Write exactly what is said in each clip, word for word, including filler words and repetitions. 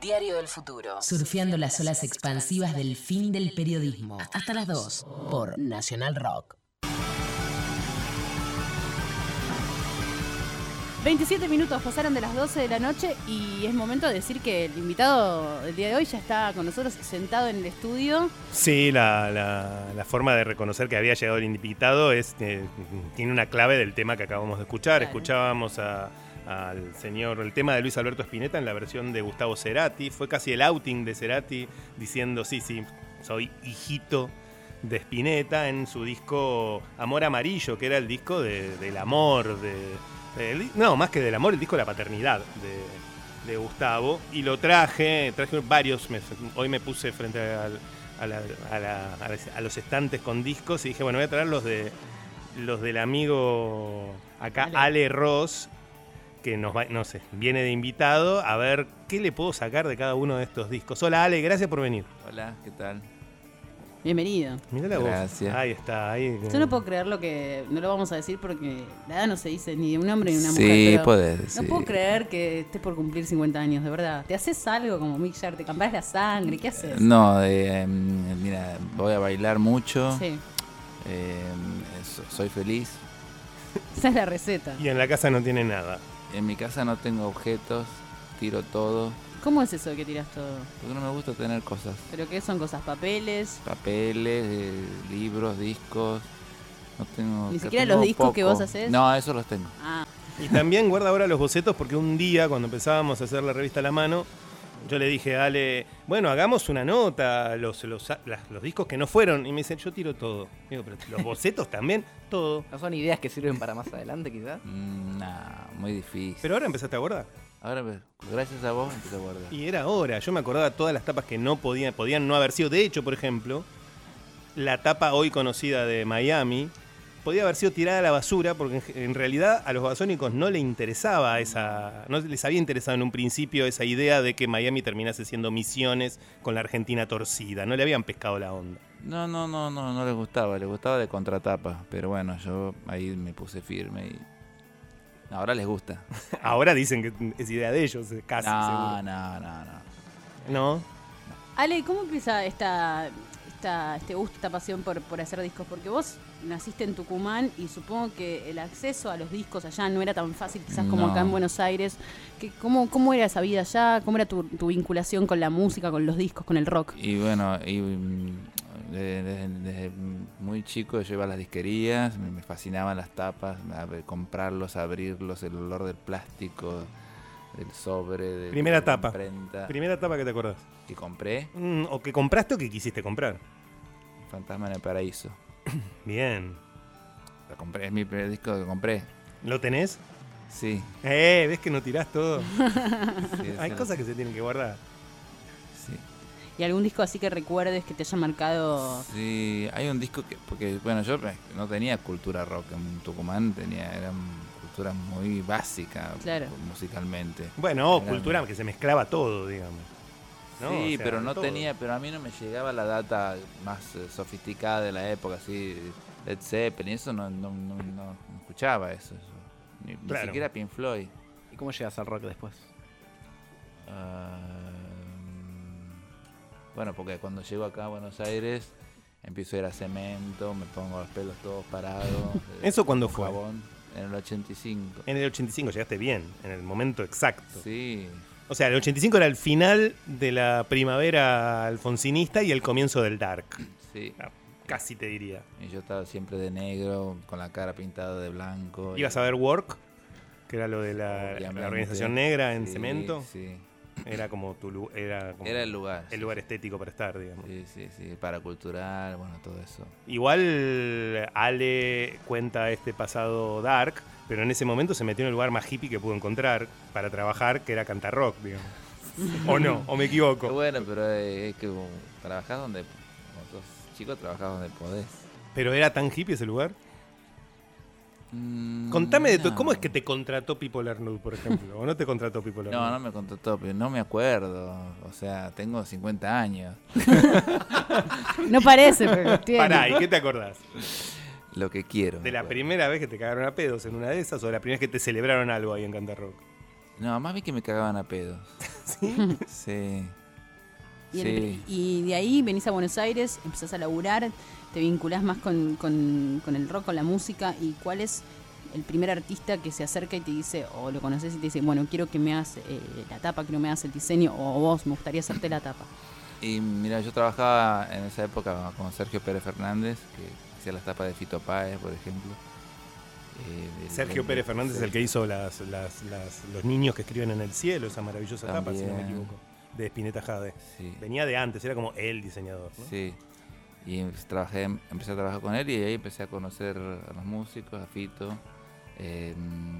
Diario del Futuro. Surfeando las olas expansivas del fin del periodismo. Hasta las dos, por Nacional Rock. veintisiete minutos pasaron de las doce de la noche y es momento de decir que el invitado del día de hoy ya está con nosotros sentado en el estudio. Sí, la, la, la forma de reconocer que había llegado el invitado es eh, tiene una clave del tema que acabamos de escuchar. Claro. Escuchábamos a, al señor, el tema de Luis Alberto Spinetta en la versión de Gustavo Cerati. Fue casi el outing de Cerati diciendo, sí, sí, soy hijito de Spinetta en su disco Amor Amarillo, que era el disco de, del amor, de... El, no, más que del amor, el disco de la paternidad de, de Gustavo. Y lo traje, traje varios. Me, hoy me puse frente a, a, la, a, la, a los estantes con discos y dije, bueno, voy a traer los de los del amigo acá, Ale, Ale Ross, que nos va, no sé, viene de invitado a ver qué le puedo sacar de cada uno de estos discos. Hola Ale, gracias por venir. Hola, ¿qué tal? Bienvenido. Mirá la voz. Gracias. Ahí está, ahí. Yo no puedo creer lo que... No lo vamos a decir porque la edad no se dice ni de un hombre ni de una sí, mujer. Sí, podés decir. No puedo creer que estés por cumplir cincuenta años, de verdad. ¿Te haces algo como Mick Jagger? ¿Te cambiás la sangre? ¿Qué haces? No, eh, mira, voy a bailar mucho. Sí. Eh, soy feliz. Esa es la receta. Y en la casa no tiene nada. En mi casa no tengo objetos, tiro todo. ¿Cómo es eso de que tiras todo? Porque no me gusta tener cosas. ¿Pero qué son cosas? ¿Papeles? Papeles, eh, libros, discos. No tengo. ¿Ni siquiera los discos poco. que vos hacés? No, esos los tengo. Ah. Y también guarda ahora los bocetos porque un día cuando empezábamos a hacer la revista a la mano, yo le dije a Ale, bueno, hagamos una nota, los, los, las, los discos que no fueron. Y me dice, yo tiro todo. Digo, pero los bocetos también, todo. ¿No son ideas que sirven para más adelante quizás? Mm, nah, muy difícil. Pero ahora empezaste a guardar. Ahora, gracias a vos, empecé a guardar. Y era hora. Yo me acordaba todas las tapas que no podían, podían no haber sido. De hecho, por ejemplo, la tapa hoy conocida de Miami podía haber sido tirada a la basura porque en realidad a los babasónicos no les interesaba esa, no les había interesado en un principio esa idea de que Miami terminase siendo Misiones con la Argentina torcida. No le habían pescado la onda. No, no, no, no, no les gustaba. Les gustaba de contratapa. Pero bueno, yo ahí me puse firme y ahora les gusta. Ahora dicen que es idea de ellos, casi no, seguro. No, no, no. ¿No? Ale, ¿cómo empieza esta, esta, este gusto, esta pasión por, por hacer discos? Porque vos naciste en Tucumán y supongo que el acceso a los discos allá no era tan fácil quizás como no. acá en Buenos Aires. ¿Qué, cómo, ¿Cómo era esa vida allá? ¿Cómo era tu, tu vinculación con la música, con los discos, con el rock? Y bueno, y, desde, desde, desde muy chico yo iba a las disquerías, me, me fascinaban las tapas, a ver, comprarlos, abrirlos, el olor del plástico, del sobre, de Primera de tapa. Imprenta. Primera tapa que te acordás. Que compré. Mm, o que compraste o que quisiste comprar. Fantasma en el Paraíso. Bien. Lo compré, es mi primer disco que compré. ¿Lo tenés? Sí. Eh, ¿ves que no tirás todo? Sí, Hay sí. cosas que se tienen que guardar. Sí. ¿Y algún disco así que recuerdes que te haya marcado? Sí, hay un disco que, porque bueno, yo no tenía cultura rock en Tucumán, tenía, era cultura muy básica, claro, musicalmente. Bueno, era cultura muy... que se mezclaba todo, digamos. ¿No? Sí, o sea, pero no todo. tenía, pero a mí no me llegaba la data más eh, sofisticada de la época, así, Led Zeppelin, eso no, no, no, no escuchaba eso, eso. Ni, claro. ni siquiera Pink Floyd. ¿Y cómo llegas al rock después? Uh, bueno, porque cuando llego acá a Buenos Aires empiezo a ir a Cemento, me pongo los pelos todos parados. ¿Eso cuándo fue? Jabón, en el ochenta y cinco. En el ochenta y cinco llegaste bien, en el momento exacto. Sí. O sea, el ochenta y cinco era el final de la primavera alfonsinista y el comienzo del dark. Sí. Casi te diría. Y yo estaba siempre de negro, con la cara pintada de blanco. ¿Ibas y... a ver Work? Que era lo de la, la organización negra en sí, Cemento. Sí. Era como tu era, como era el lugar. El lugar estético para estar, digamos. Sí, sí, sí. Paracultural, bueno, todo eso. Igual Ale cuenta este pasado dark, pero en ese momento se metió en el lugar más hippie que pudo encontrar para trabajar, que era cantar rock, digamos. ¿O no? ¿O me equivoco? Bueno, pero es que trabajás donde... Cuando sos chico trabajás donde podés. ¿Pero era tan hippie ese lugar? Mm, Contame de no. tu, ¿cómo es que te contrató Pipo Lernud, por ejemplo? ¿O no te contrató Pipo Lernud? No, no me contrató, pero no me acuerdo. O sea, tengo cincuenta años. No parece, pero tiene. Pará, ¿y qué te acordás? Lo que quiero. ¿De la primera vez que te cagaron a pedos en una de esas o de la primera vez que te celebraron algo ahí en Cantar Rock? No, más bien que me cagaban a pedos. ¿Sí? Sí. Y, Sí. el- y de ahí venís a Buenos Aires, empezás a laburar, te vinculás más con, con, con el rock, con la música. ¿Y cuál es el primer artista que se acerca y te dice, o lo conoces y te dice, bueno, quiero que me hagas eh, la tapa, quiero que me hagas el diseño, o vos, me gustaría hacerte la tapa? Y mira, yo trabajaba en esa época con Sergio Pérez Fernández, que hacía las tapas de Fito Páez, por ejemplo. Eh, del- Sergio del- Pérez Fernández sí. es el que hizo las, las, las- los niños que escriben en el cielo, esa maravillosa tapa, si no me También. equivoco, de Spinetta Jade. Sí. Venía de antes, era como el diseñador, ¿no? Sí. Y em- trabajé, empecé a trabajar con él y ahí empecé a conocer a los músicos, a Fito. Eh,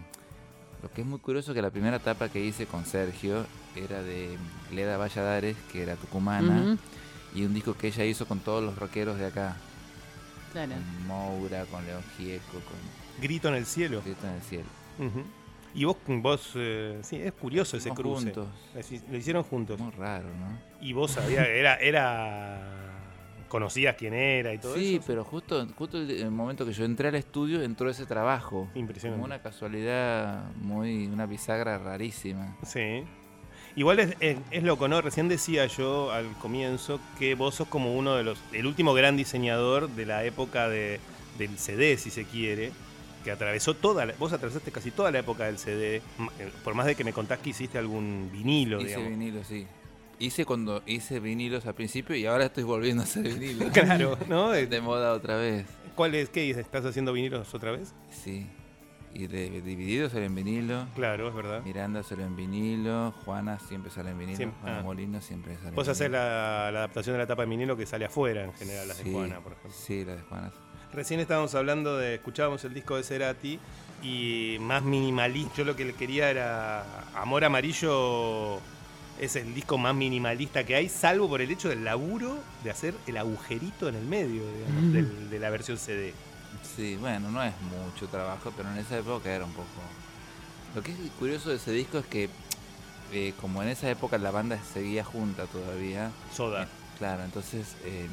lo que es muy curioso es que la primera tapa que hice con Sergio era de Leda Valladares, que era tucumana, Ujú, y un disco que ella hizo con todos los rockeros de acá. claro. Con Moura, con León Gieco, con Grito en el cielo. Grito en el Cielo. Ujú. Y vos, vos eh, sí, es curioso ese Hicimos cruce. juntos. Es- Lo hicieron juntos. Muy raro, ¿no? Y vos sabías, era, era, conocías quién era y todo Sí, eso. pero justo, justo el, el momento que yo entré al estudio entró ese trabajo. Impresionante. Como una casualidad muy, una bisagra rarísima. Sí. Igual es, es, es loco, ¿no? Recién decía yo al comienzo que vos sos como uno de los, el último gran diseñador de la época de, del C D, si se quiere, que atravesó toda, la, vos atravesaste casi toda la época del C D, m- eh, por más de que me contás que hiciste algún vinilo, Hice digamos. vinilo, sí. Hice cuando hice vinilos al principio y ahora estoy volviendo a hacer vinilos. Claro, ¿no? De Eh, moda otra vez. ¿Cuál es? ¿Qué? ¿Estás haciendo vinilos otra vez? Sí. Y de Dividido salió en vinilo. Claro, es verdad. Miranda salió en vinilo. Juana siempre sale en vinilo. Siempre- Juana ah. Molino siempre sale Vos en hacés vinilo. la, la adaptación de la tapa de vinilo que sale afuera, en general, las de Sí, Juana, por ejemplo. Sí, la de Juana. Recién estábamos hablando de, escuchábamos el disco de Cerati y más minimalista. Yo lo que le quería era Amor Amarillo es el disco más minimalista que hay, salvo por el hecho del laburo de hacer el agujerito en el medio, digamos, del- de la versión C D. Sí, bueno, no es mucho trabajo, pero en esa época era un poco... Lo que es curioso de ese disco es que, eh, como en esa época la banda seguía junta todavía, Soda. eh, claro, entonces eh,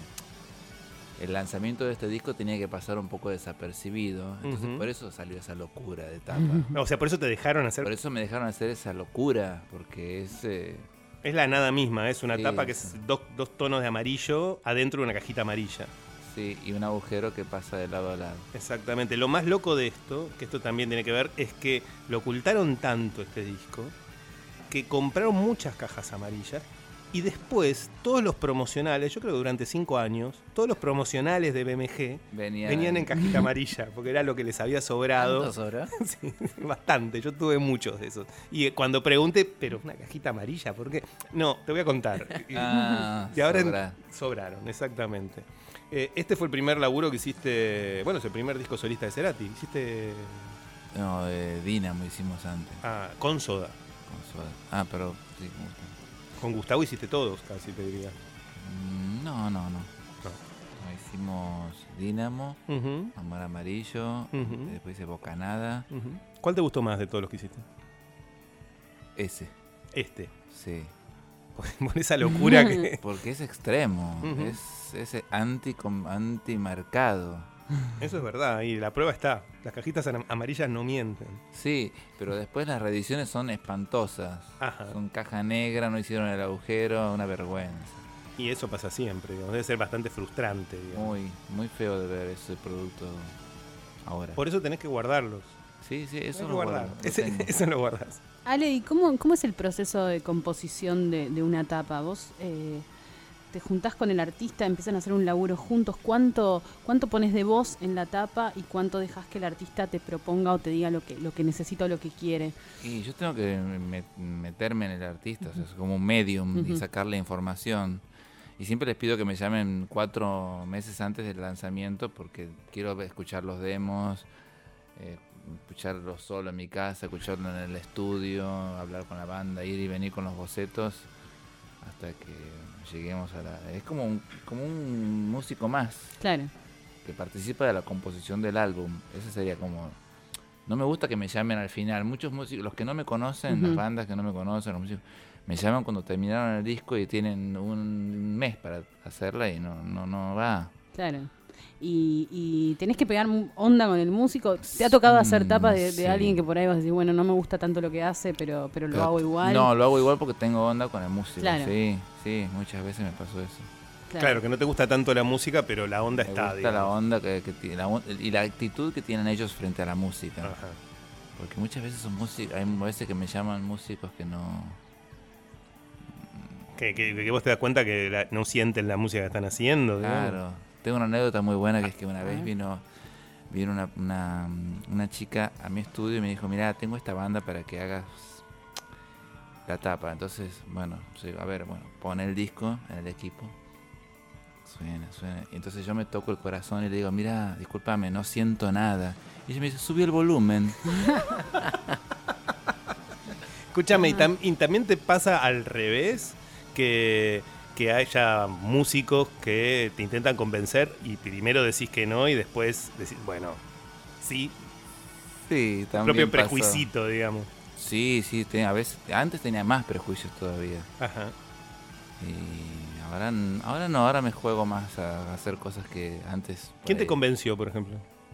el lanzamiento de este disco tenía que pasar un poco desapercibido, entonces Ujú. por eso salió esa locura de tapa. O sea, por eso te dejaron hacer. Por eso me dejaron hacer esa locura, porque es... eh, Es la nada misma, es una Sí, tapa que sí. es dos, dos tonos de amarillo adentro de una cajita amarilla. sí, y un agujero que pasa de lado a lado. Exactamente. Lo más loco de esto, que esto también tiene que ver, es que lo ocultaron tanto este disco, que compraron muchas cajas amarillas y después todos los promocionales, yo creo que durante cinco años, todos los promocionales de B M G Venían, venían en cajita amarilla, porque era lo que les había sobrado. ¿Cuántos sobra? Sí, bastante, yo tuve muchos de esos. Y eh, cuando pregunté, pero una cajita amarilla, ¿por qué? No, te voy a contar. Y- Ah, y ahora en- sobra. sobraron, exactamente. Eh, este fue el primer laburo que hiciste, bueno, es el primer disco solista de Cerati. Hiciste No, de Dínamo hicimos antes. ah, con Soda. Con Soda. Ah, pero sí, me gusta. Con Gustavo hiciste todos, casi te diría. Mm, No, no, no. No. No, hicimos Dínamo, Ujú, Amor Amarillo, Ujú. después hice Bocanada. ujú. ¿Cuál te gustó más de todos los que hiciste? Ese, Este. sí. Por esa locura que... Porque es extremo, Ujú. es ese anti antimercado. Eso es verdad, y la prueba está. Las cajitas am- amarillas no mienten. Sí, pero después las reediciones son espantosas. Ajá. Son caja negra, no hicieron el agujero, una vergüenza. Y eso pasa siempre, digamos. Debe ser bastante frustrante, digamos. Muy, muy feo de ver ese producto ahora. Por eso tenés que guardarlos. Sí, sí, Tenés eso que lo guardar. guardo, lo Ese- tengo. eso lo guardas. Ale, ¿y cómo, cómo es el proceso de composición de, de una tapa? ¿Vos eh, te juntás con el artista, empiezan a hacer un laburo juntos? ¿Cuánto, cuánto pones de vos en la tapa y cuánto dejas que el artista te proponga o te diga lo que, lo que necesita o lo que quiere? Y yo tengo que me- meterme en el artista, o sea, es como un medium y Ujú. sacarle información. Y siempre les pido que me llamen cuatro meses antes del lanzamiento porque quiero ver- escuchar los demos, eh, escucharlo solo en mi casa, escucharlo en el estudio, hablar con la banda, ir y venir con los bocetos hasta que lleguemos a la... Es como un, como un músico más Claro. que participa de la composición del álbum. Ese sería como... No me gusta que me llamen al final. Muchos músicos, los que no me conocen, Ujú. las bandas que no me conocen, los músicos, me llaman cuando terminaron el disco y tienen un mes para hacerla y no, no, no va. Claro. Y, y tenés que pegar onda con el músico. ¿Te ha tocado hacer tapas de, de sí. alguien que por ahí vas a decir, bueno, no me gusta tanto lo que hace, pero, pero lo Pero, hago igual? No, lo hago igual porque tengo onda con el músico. Claro. Sí, sí, muchas veces me pasó eso. Claro. Claro, que no te gusta tanto la música, pero la onda Me está, gusta digamos. la onda que, que tiene, la on- y la actitud que tienen ellos frente a la música. Ajá. Porque muchas veces son músicos, hay veces que me llaman músicos que no... Que, que, que vos te das cuenta que la- no sienten la música que están haciendo, digamos. Claro. Tengo una anécdota muy buena que es que una A vez ver. vino vino una, una, una chica a mi estudio y me dijo, mira, tengo esta banda para que hagas la tapa. Entonces, bueno, sí, a ver, bueno, pone el disco en el equipo. Suena, suena. Y entonces yo me toco el corazón y le digo, mira, discúlpame, no siento nada. Y ella me dice, subí el volumen. Escúchame, y, tam- y también te pasa al revés, que, que haya músicos que te intentan convencer y primero decís que no y después decís, bueno, sí, Sí, también propio pasó. prejuicito, digamos. Sí, sí, te- a veces, antes tenía más prejuicios todavía. Ajá. Y ahora, n- ahora no, ahora me juego más a hacer cosas que antes... por ¿Quién te ahí- convenció, por ejemplo?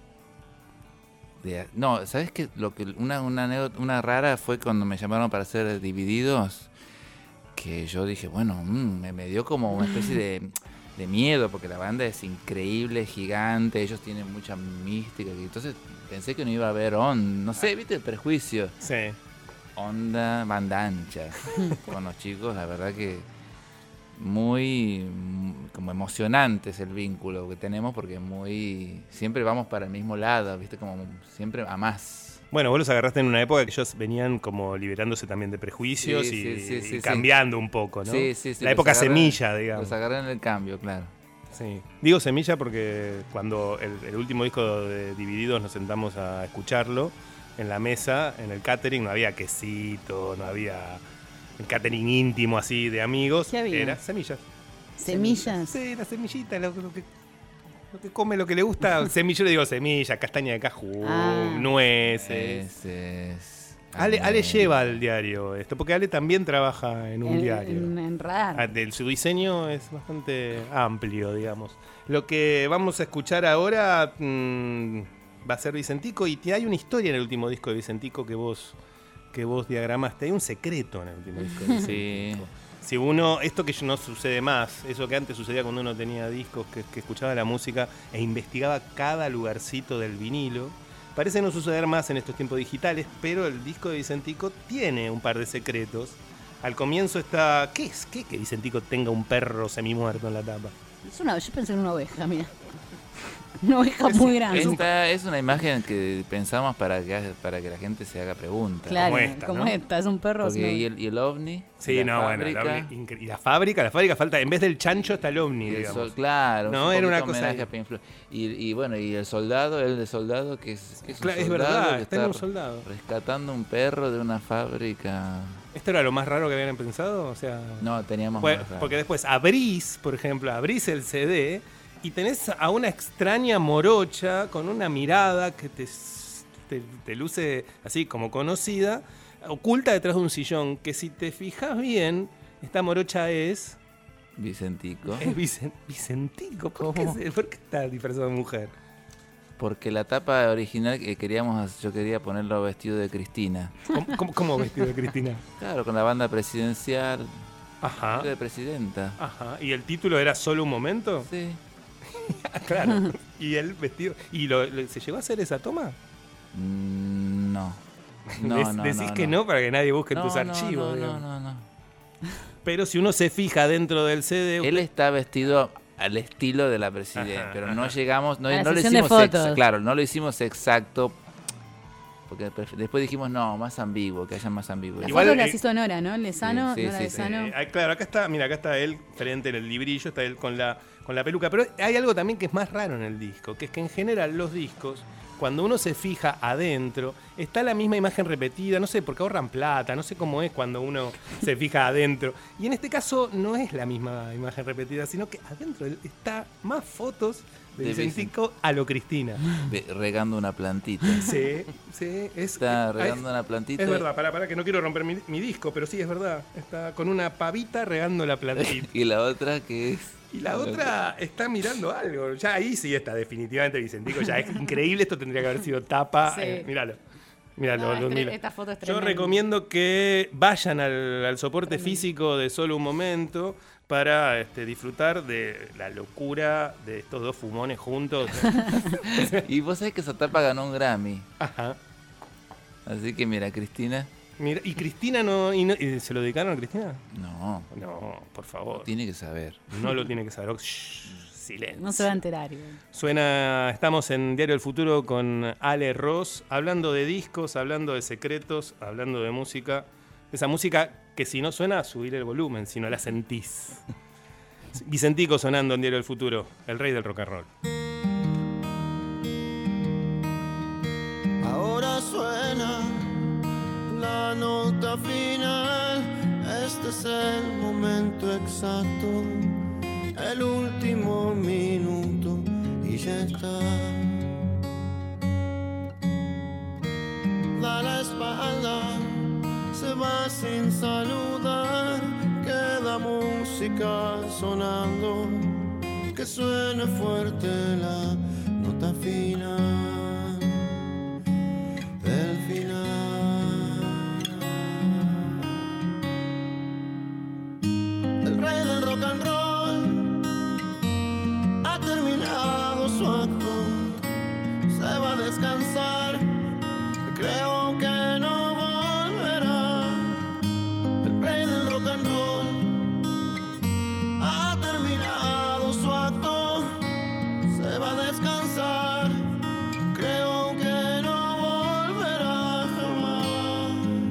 de- no, ¿sabes qué? Lo que una, una anécdota, una rara fue cuando me llamaron para hacer Divididos, que yo dije, bueno, mm, me, me dio como una especie de, de miedo, porque la banda es increíble, gigante, ellos tienen mucha mística, y entonces pensé que no iba a haber onda, no sé, ¿viste el prejuicio? Sí. Onda, banda ancha, con los chicos, la verdad que muy mm, como emocionante es el vínculo que tenemos porque muy siempre vamos para el mismo lado, viste, como siempre a más. Bueno, vos los agarraste en una época que ellos venían como liberándose también de prejuicios Sí, y, sí, sí, y sí, sí. cambiando un poco, ¿no? Sí, sí, sí, La los época agarré- semilla, digamos. Los agarré en el cambio, claro. Sí. Digo semilla porque cuando el, el último disco de Divididos nos sentamos a escucharlo, en la mesa, en el catering, no había quesito, no había el catering íntimo así de amigos. ¿Qué había? Era semillas. ¿Semillas? Sí, la semillita, lo, lo que, lo que come, lo que le gusta. Semilla, yo le digo semilla, castaña de cajú, Ah. nueces. Ese es. Ale, Ale Amén. lleva al diario esto, porque Ale también trabaja en un En, diario. en, en radar. Ah, del- su diseño es bastante amplio, digamos. Lo que vamos a escuchar ahora mm, va a ser Vicentico, y te- hay una historia en el último disco de Vicentico que vos que vos diagramaste. Hay un secreto en el último disco de Vicentico. Sí. Si uno, esto que no sucede más, eso que antes sucedía cuando uno tenía discos, que, que escuchaba la música e investigaba cada lugarcito del vinilo, parece no suceder más en estos tiempos digitales, pero el disco de Vicentico tiene un par de secretos. Al comienzo está... ¿Qué es? ¿Qué que Vicentico tenga un perro semimuerto en la tapa? Es una, yo pensé en una oveja, mira. Una oveja muy grande. Esta es una imagen que pensamos para que para que la gente se haga preguntas. Claro, como esta, como ¿no? esta, es un perro. Porque, es y, una- el, y el ovni. Sí, y la no, bueno. fábrica, la, incre- y la fábrica, la fábrica falta... En vez del chancho está el ovni, y el digamos. sol- claro, No, un era una poquito cosa homenaje ahí. a Pink Floyd. Y, y bueno, y el soldado, el de soldado, que es, que es un Claro, es soldado verdad, que está en un soldado. rescatando un perro de una fábrica. ¿Esto era lo más raro que habían pensado? O sea... No, teníamos Pues, más raro. porque después abrís, por ejemplo, abrís el C D y tenés a una extraña morocha con una mirada que te, te, te luce así como conocida, oculta detrás de un sillón, que si te fijas bien, esta morocha es... Vicentico. es Vicen- Vicentico. ¿Por qué, se- por qué está disfrazado de mujer? Porque la tapa original que queríamos, yo quería ponerlo vestido de Cristina. ¿Cómo, cómo- cómo vestido de Cristina? Claro, con la banda presidencial, Ajá. de presidenta. Ajá. ¿Y el título era Solo un momento? Sí. Claro. ¿Y el vestido? ¿Y lo- lo- se llegó a hacer esa toma? Mm, No. No, Dec- no, decís no, que no. no para que nadie busque en No, tus no, archivos. No, digamos. no, no, no. Pero si uno se fija dentro del C D, Él está vestido al estilo de la presidenta, Ajá, pero ajá. no llegamos, no, A la no lo sesión de hicimos exa- fotos. claro, no lo hicimos exacto, porque pref- después dijimos no, más ambiguo, que haya más ambiguo. Las Igual, fotos eh, las hizo Nora, ¿no? Lezano, sí, sí, Nora sí, Lezano. Eh, ah, claro, acá está, mira, acá está él frente en el librillo, está él con la, con la peluca. Pero hay algo también que es más raro en el disco, que es que en general los discos, cuando uno se fija adentro, está la misma imagen repetida, no sé, porque ahorran plata, no sé cómo es cuando uno se fija adentro. Y en este caso no es la misma imagen repetida, sino que adentro está más fotos de, De Vicentico a lo Cristina. Ve- regando una plantita. Sí, sí, es... Está eh, regando una plantita. Es verdad, para, para que no quiero romper mi, mi disco, pero sí es verdad. Está con una pavita regando la plantita. Y la otra que es Y la otra está mirando algo. Ya ahí sí está, definitivamente Vicentico. Ya es increíble, esto tendría que haber sido tapa. Sí. Eh, míralo. Míralo, No, Ludmila. esta foto es Yo tremenda. recomiendo que vayan al, al soporte Tremendo. físico de Solo un Momento para este, disfrutar de la locura de estos dos fumones juntos. Y vos sabés que esa tapa ganó un Grammy. Ajá. Así que mira, Cristina. Mira, ¿y Cristina no, y no- y se lo dedicaron a Cristina? No, No, por favor. tiene que saber. No lo tiene que saber. Shh, silencio. No se va a enterar. igual. Suena, estamos en Diario del Futuro con Ale Ross, hablando de discos, hablando de secretos, hablando de música. Esa música que si no suena, subir el volumen, si no la sentís. Vicentico sonando en Diario del Futuro, el rey del rock and roll. Ahora suena la nota final, este es el momento exacto, el último minuto y ya está. Da la espalda, se va sin saludar, queda música sonando, que suene fuerte la nota final, el final. El rey del rock and roll ha terminado su acto, se va a descansar, creo que no volverá. El rey del rock and roll ha terminado su acto, se va a descansar, creo que no volverá jamás.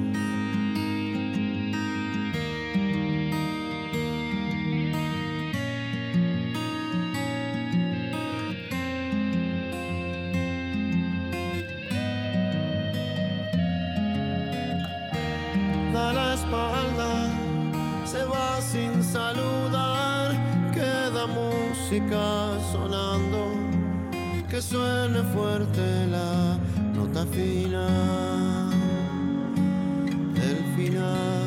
Da la espalda, se va sin saludar, queda música sonando, que suene fuerte la nota final, el final.